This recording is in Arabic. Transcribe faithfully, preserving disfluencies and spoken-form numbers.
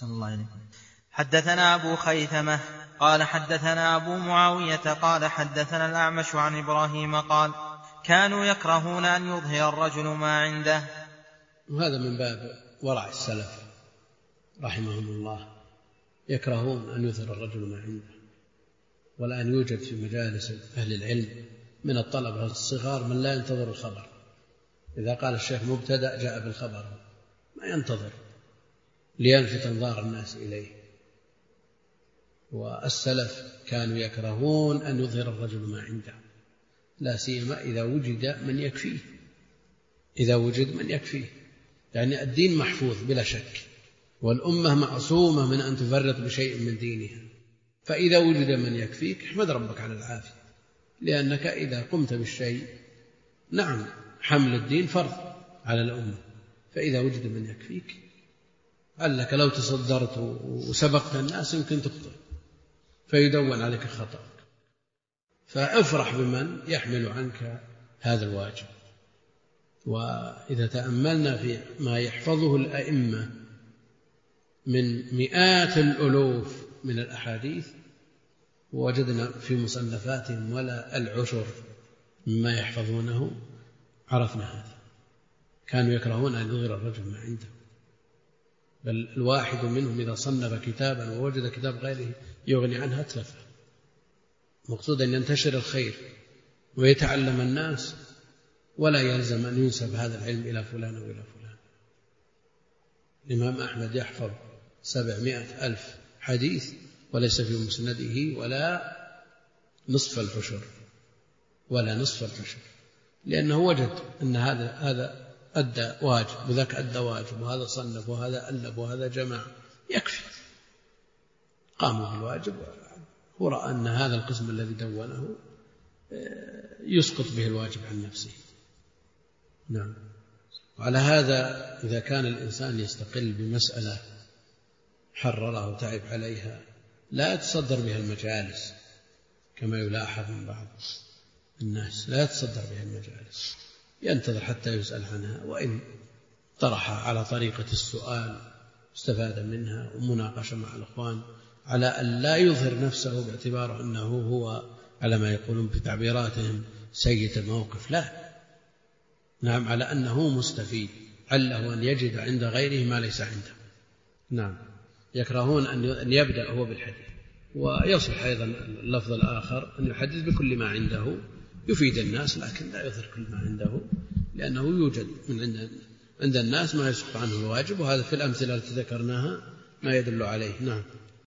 أحسن الله إليكم. حدثنا أبو خيثمة قال حدثنا أبو معاوية قال حدثنا الأعمش عن إبراهيم قال كانوا يكرهون أن يظهر الرجل ما عنده. وهذا من باب ورع السلف رحمهم الله، يكرهون أن يظهر الرجل ما عنده. والآن يوجد في مجالس أهل العلم من الطلبة الصغار من لا ينتظر الخبر، إذا قال الشيخ مبتدأ جاء بالخبر، ما ينتظر ليلفت انظار الناس إليه. والسلف كانوا يكرهون أن يظهر الرجل ما عنده، لا سيما إذا وجد من يكفيه، إذا وجد من يكفيه، يعني الدين محفوظ بلا شك، والأمة معصومة من أن تفرط بشيء من دينها، فإذا وجد من يكفيك احمد ربك على العافية، لأنك إذا قمت بالشيء، نعم حمل الدين فرض على الأمة، فإذا وجد من يكفيك قال لو تصدرت وسبقت الناس يمكن تخطئ فيدون عليك خطأك، فافرح بمن يحمل عنك هذا الواجب. وإذا تأملنا في ما يحفظه الأئمة من مئات الألوف من الأحاديث ووجدنا في مصنفاتهم ولا العشر مما يحفظونه، عرفنا هذا. كانوا يكرهون أن يظهر الرجل ما عنده، بل الواحد منهم إذا صنف كتابا ووجد كتاب غيره يغني عنه أتلفه. مقصود أن ينتشر الخير ويتعلم الناس، ولا يلزم أن ينسب هذا العلم إلى فلان أو إلى فلان. الإمام أحمد يحفظ سبعمائة ألف حديث وليس في مسنده ولا نصف الحشر ولا نصف الحشر، لأنه وجد أن هذا هذا أدى واجب وذاك أدى واجب، وهذا صنف وهذا ألف وهذا جمع، يكفي، قاموا بالواجب. هو رأى أن هذا القسم الذي دونه يسقط به الواجب عن نفسه. نعم. وعلى هذا إذا كان الإنسان يستقل بمسألة حررها وتعب عليها لا يتصدر بها المجالس كما يلاحظ من بعض الناس، لا يتصدر بها المجالس، ينتظر حتى يسأل عنها، وإن طرحها على طريقة السؤال استفاد منها ومناقشة مع الأخوان على أن لا يظهر نفسه باعتباره أنه هو على ما يقولون بتعبيراتهم سيد الموقف، لا، نعم، على أنه مستفيد، عله أن يجد عند غيره ما ليس عنده. نعم. يكرهون أن يبدأ هو بالحديث، ويصح أيضا اللفظ الآخر أن يحدث بكل ما عنده يفيد الناس، لكن لا يظهر كل ما عنده، لأنه يوجد من عند عند الناس ما يسقط عنه الواجب، وهذا في الأمثلة التي ذكرناها ما يدل عليه. نعم.